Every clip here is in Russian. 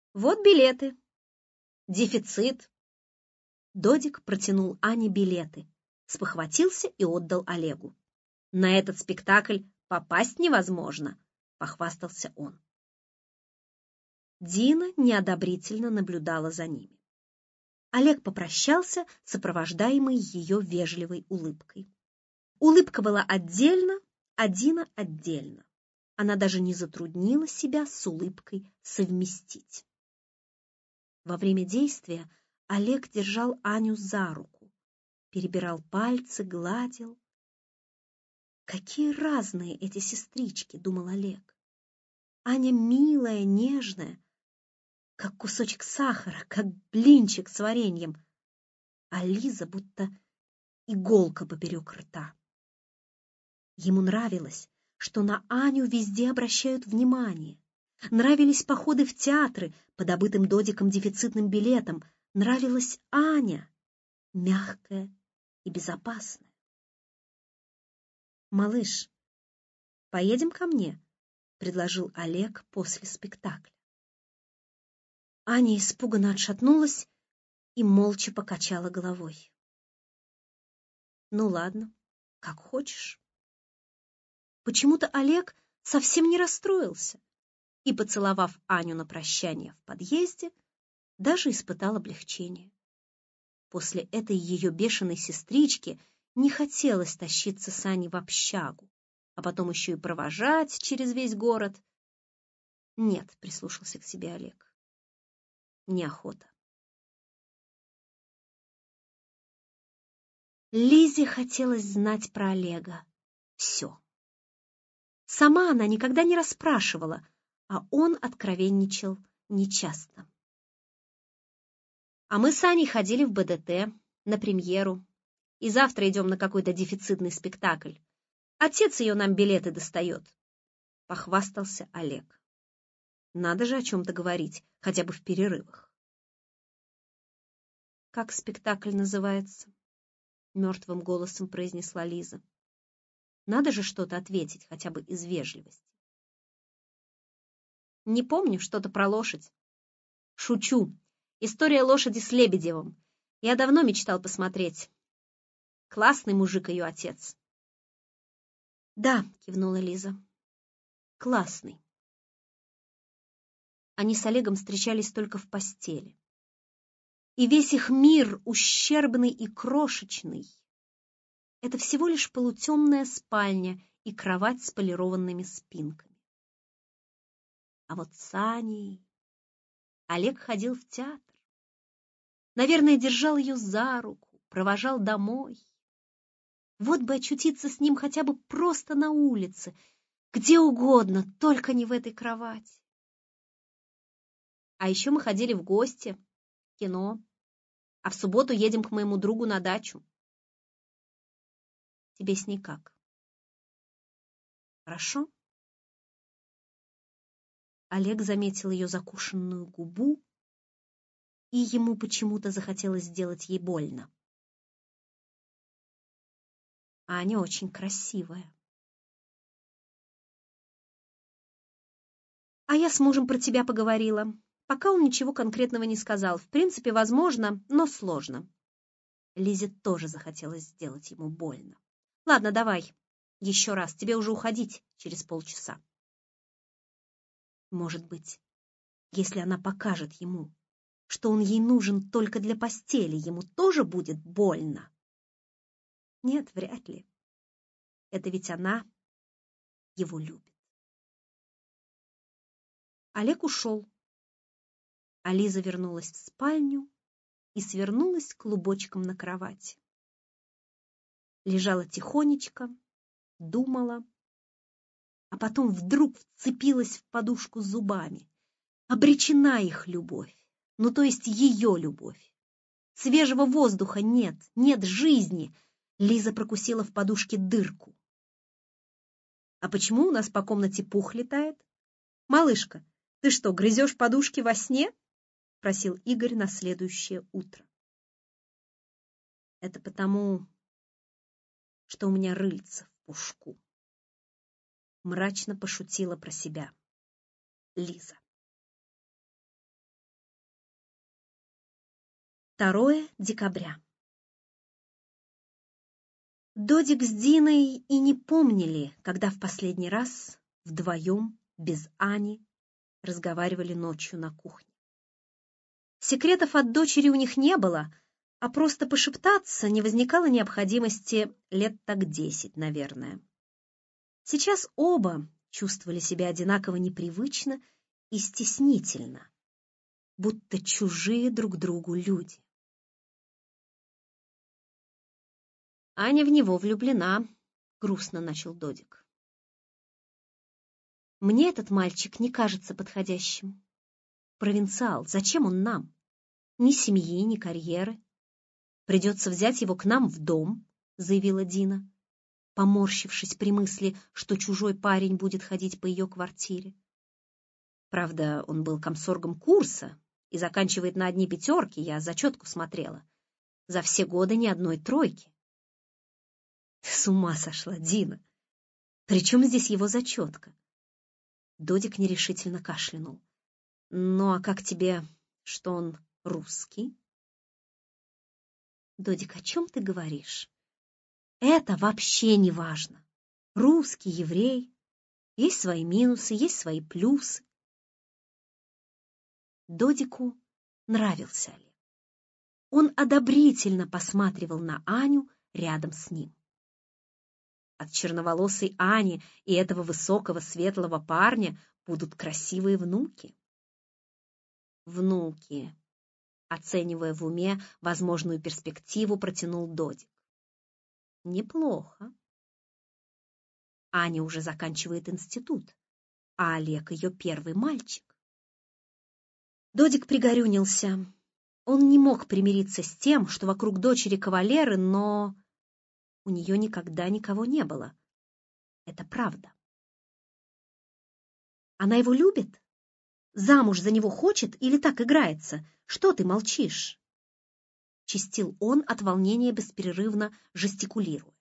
Вот билеты. Дефицит. Додик протянул Ане билеты, спохватился и отдал Олегу. На этот спектакль попасть невозможно, похвастался он. Дина неодобрительно наблюдала за ними. Олег попрощался, сопровождаемый ее вежливой улыбкой. Улыбка была отдельно, а Дина отдельно. Она даже не затруднила себя с улыбкой совместить. Во время действия Олег держал Аню за руку, перебирал пальцы, гладил. Какие разные эти сестрички, думал Олег. Аня милая, нежная, как кусочек сахара, как блинчик с вареньем, а Лиза будто иголка поперек рта. Ему нравилось, что на Аню везде обращают внимание. Нравились походы в театры по добытым Додиком дефицитным билетам. Нравилась Аня, мягкая и безопасная. «Малыш, поедем ко мне?» — предложил Олег после спектакля. Аня испуганно отшатнулась и молча покачала головой. «Ну ладно, как хочешь». Почему-то Олег совсем не расстроился и, поцеловав Аню на прощание в подъезде, даже испытал облегчение. После этой ее бешеной сестрички не хотелось тащиться с Аней в общагу, а потом еще и провожать через весь город. Нет, прислушался к себе Олег, неохота. Лизе хотелось знать про Олега все. Сама она никогда не расспрашивала, а он откровенничал нечасто. А мы с Аней ходили в БДТ на премьеру, и завтра идем на какой-то дефицитный спектакль. Отец ее нам билеты достает, — похвастался Олег. Надо же о чем-то говорить, хотя бы в перерывах. «Как спектакль называется?» — мертвым голосом произнесла Лиза. Надо же что-то ответить, хотя бы из вежливости. «Не помню, что-то про лошадь. Шучу. История лошади с Лебедевым. Я давно мечтал посмотреть. Классный мужик ее отец». «Да», — кивнула Лиза. «Классный». Они с Олегом встречались только в постели. И весь их мир, ущербный и крошечный, это всего лишь полутемная спальня и кровать с полированными спинками. А вот с Аней Олег ходил в театр. Наверное, держал ее за руку, провожал домой. Вот бы очутиться с ним хотя бы просто на улице, где угодно, только не в этой кровати. А еще мы ходили в гости, в кино, а в субботу едем к моему другу на дачу. Тебе с ней как? Хорошо? Олег заметил ее закушенную губу, и ему почему-то захотелось сделать ей больно. Аня очень красивая. А я с мужем про тебя поговорила. Пока он ничего конкретного не сказал. В принципе, возможно, но сложно. Лизе тоже захотелось сделать ему больно. Ладно, давай. Еще раз. Тебе уже уходить через полчаса. Может быть, если она покажет ему, что он ей нужен только для постели, ему тоже будет больно? Нет, вряд ли. Это ведь она его любит. Олег ушел, а Лиза вернулась в спальню и свернулась клубочком на кровати. Лежала тихонечко, думала, а потом вдруг вцепилась в подушку зубами. Обречена их любовь, ну то есть ее любовь. Свежего воздуха нет, нет жизни. Лиза прокусила в подушке дырку. «А почему у нас по комнате пух летает? Малышка, ты что, грызешь подушки во сне?» — просил Игорь на следующее утро. «Это потому, что у меня рыльце в пушку», — мрачно пошутила про себя Лиза. 2 декабря. Додик с Диной и не помнили, когда в последний раз вдвоем, без Ани, разговаривали ночью на кухне. Секретов от дочери у них не было, а просто пошептаться не возникало необходимости лет так 10, наверное. Сейчас оба чувствовали себя одинаково непривычно и стеснительно, будто чужие друг другу люди. «Аня в него влюблена», — грустно начал Додик. «Мне этот мальчик не кажется подходящим. Провинциал, зачем он нам? Ни семьи, ни карьеры. Придется взять его к нам в дом», — заявила Дина, поморщившись при мысли, что чужой парень будет ходить по ее квартире. Правда, он был комсоргом курса и заканчивает на одни 5, я зачетку смотрела. За все годы ни одной 3. С ума сошла, Дина. При чем здесь его зачетка? Додик нерешительно кашлянул. Ну, а как тебе, что он русский? Додик, о чем ты говоришь? Это вообще не важно. Русский, еврей. Есть свои минусы, есть свои плюсы. Додику нравился Олег. Он одобрительно посматривал на Аню рядом с ним. От черноволосой Ани и этого высокого светлого парня будут красивые внуки. Внуки, оценивая в уме возможную перспективу, протянул Додик. Неплохо. Аня уже заканчивает институт, а Олег ее первый мальчик. Додик пригорюнился. Он не мог примириться с тем, что вокруг дочери кавалеры, но у нее никогда никого не было. Это правда. Она его любит? Замуж за него хочет или так играется? Что ты молчишь? Чистил он от волнения, бесперерывно жестикулируя.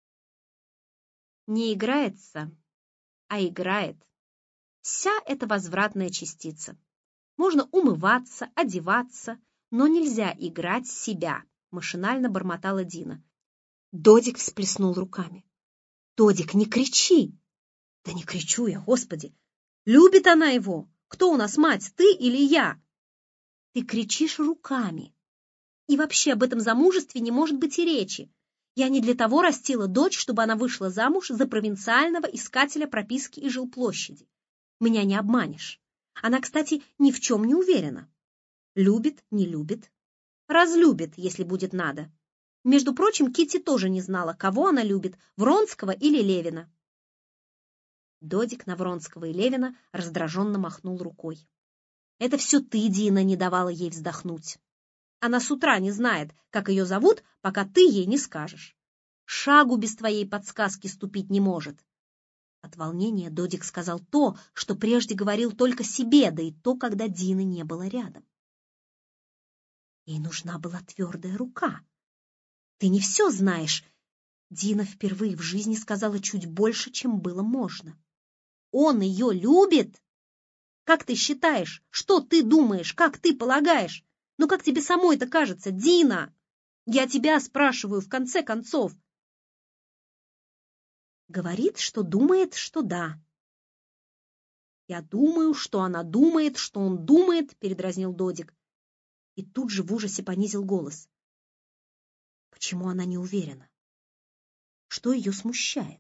Не играется, а играет. Вся эта возвратная частица. Можно умываться, одеваться, но нельзя играть себя, машинально бормотала Дина. Додик всплеснул руками. Додик, не кричи! Да не кричу я, Господи! Любит она его! Кто у нас мать, ты или я? Ты кричишь руками. И вообще об этом замужестве не может быть и речи. Я не для того растила дочь, чтобы она вышла замуж за провинциального искателя прописки и жилплощади. Меня не обманешь. Она, кстати, ни в чем не уверена. Любит, не любит. Разлюбит, если будет надо. Между прочим, Китти тоже не знала, кого она любит, Вронского или Левина. Додик на Вронского и Левина раздраженно махнул рукой. Это все ты, Дина, не давала ей вздохнуть. Она с утра не знает, как ее зовут, пока ты ей не скажешь. Шагу без твоей подсказки ступить не может. От волнения Додик сказал то, что прежде говорил только себе, да и то, когда Дины не было рядом. Ей нужна была твердая рука. Ты не все знаешь. Дина впервые в жизни сказала чуть больше, чем было можно. Он ее любит? Как ты считаешь? Что ты думаешь? Как ты полагаешь? Ну как тебе самой-то кажется, Дина? Я тебя спрашиваю, в конце концов. Говорит, что думает, что да. Я думаю, что она думает, что он думает, передразнил Додик. И тут же в ужасе понизил голос. Почему она не уверена? Что ее смущает?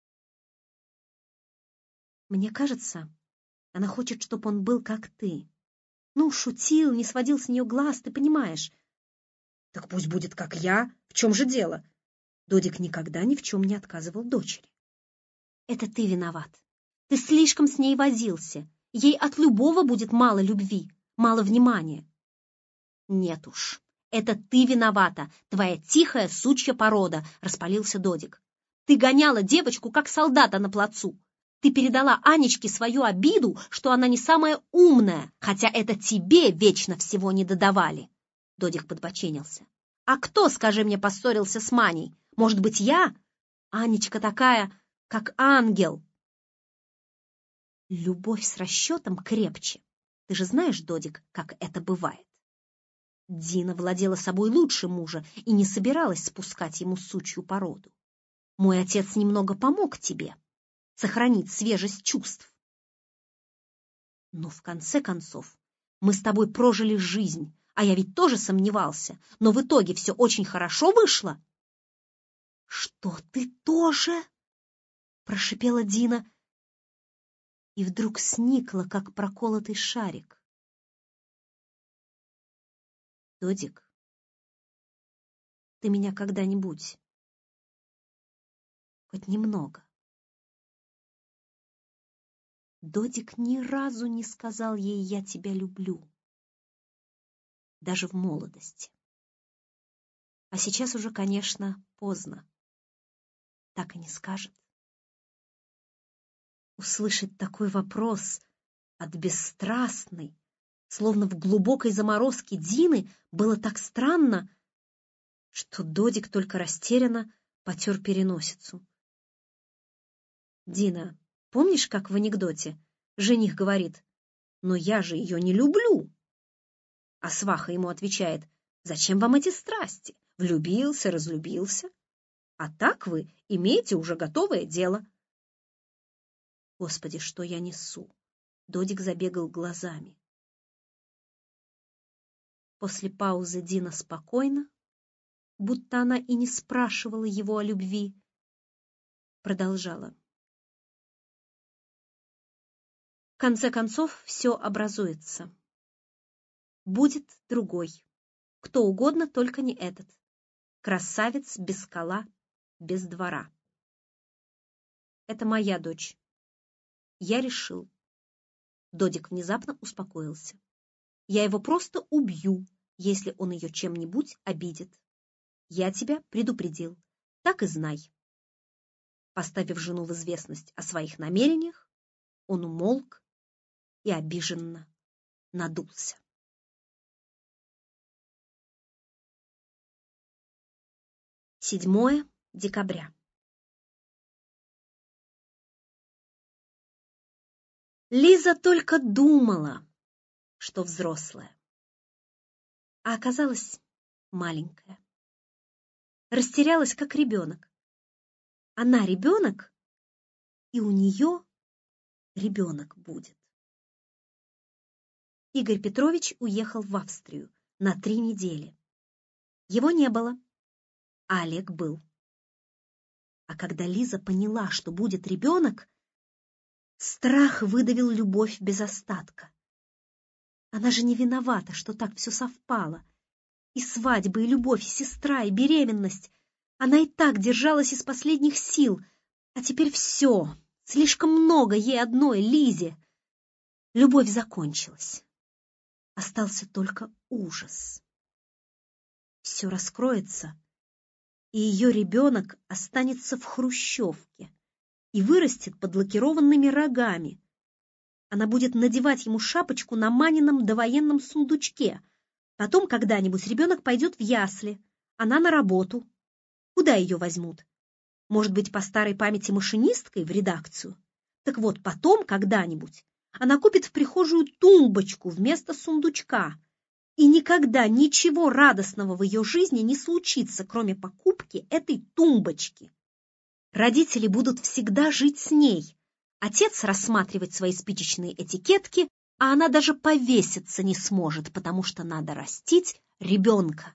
Мне кажется, она хочет, чтобы он был как ты. Ну, шутил, не сводил с нее глаз, ты понимаешь. Так пусть будет как я. В чем же дело? Додик никогда ни в чем не отказывал дочери. Это ты виноват. Ты слишком с ней возился. Ей от любого будет мало любви, мало внимания. Нет уж, это ты виновата, твоя тихая сучья порода, распалился Додик. Ты гоняла девочку, как солдата на плацу. Ты передала Анечке свою обиду, что она не самая умная, хотя это тебе вечно всего не додавали. Додик подбоченился. А кто, скажи мне, поссорился с Маней? Может быть, я? Анечка такая, как ангел. Любовь с расчетом крепче. Ты же знаешь, Додик, как это бывает. Дина владела собой лучше мужа и не собиралась спускать ему сучью породу. Мой отец немного помог тебе сохранить свежесть чувств. Но в конце концов мы с тобой прожили жизнь, а я ведь тоже сомневался, но в итоге все очень хорошо вышло. — Что, ты тоже? — прошипела Дина и вдруг сникла, как проколотый шарик. — Додик, ты меня когда-нибудь, хоть немного. Додик ни разу не сказал ей «я тебя люблю», даже в молодости. А сейчас уже, конечно, поздно. Так и не скажет. Услышать такой вопрос от бесстрастной, словно в глубокой заморозке Дины, было так странно, что Додик только растерянно потер переносицу. «Дина, помнишь, как в анекдоте жених говорит: «Но я же ее не люблю». А сваха ему отвечает: «Зачем вам эти страсти? Влюбился, разлюбился. А так вы имеете уже готовое дело». Господи, что я несу? Додик забегал глазами. После паузы Дина спокойно, будто она и не спрашивала его о любви, продолжала. В конце концов, все образуется. Будет другой. Кто угодно, только не этот. Красавец без скала, без двора. Это моя дочь. Я решил. Додик внезапно успокоился. Я его просто убью, если он ее чем-нибудь обидит. Я тебя предупредил. Так и знай. Поставив жену в известность о своих намерениях, он умолк и обиженно надулся. 7 декабря. Лиза только думала, что взрослая, а оказалась маленькая. Растерялась, как ребенок. Она ребенок, и у нее ребенок будет. Игорь Петрович уехал в Австрию на 3 недели. Его не было, а Олег был. А когда Лиза поняла, что будет ребенок, страх выдавил любовь без остатка. Она же не виновата, что так все совпало. И свадьба, и любовь, и сестра, и беременность. Она и так держалась из последних сил. А теперь все. Слишком много ей одной, Лизе. Любовь закончилась. Остался только ужас. Все раскроется, и ее ребенок останется в хрущевке и вырастет под лакированными рогами. Она будет надевать ему шапочку на Манином довоенном сундучке. Потом когда-нибудь ребенок пойдет в ясли, она на работу. Куда ее возьмут? Может быть, по старой памяти машинисткой в редакцию? Так вот, потом когда-нибудь она купит в прихожую тумбочку вместо сундучка, и никогда ничего радостного в ее жизни не случится, кроме покупки этой тумбочки. Родители будут всегда жить с ней, отец рассматривать свои спичечные этикетки, а она даже повеситься не сможет, потому что надо растить ребенка.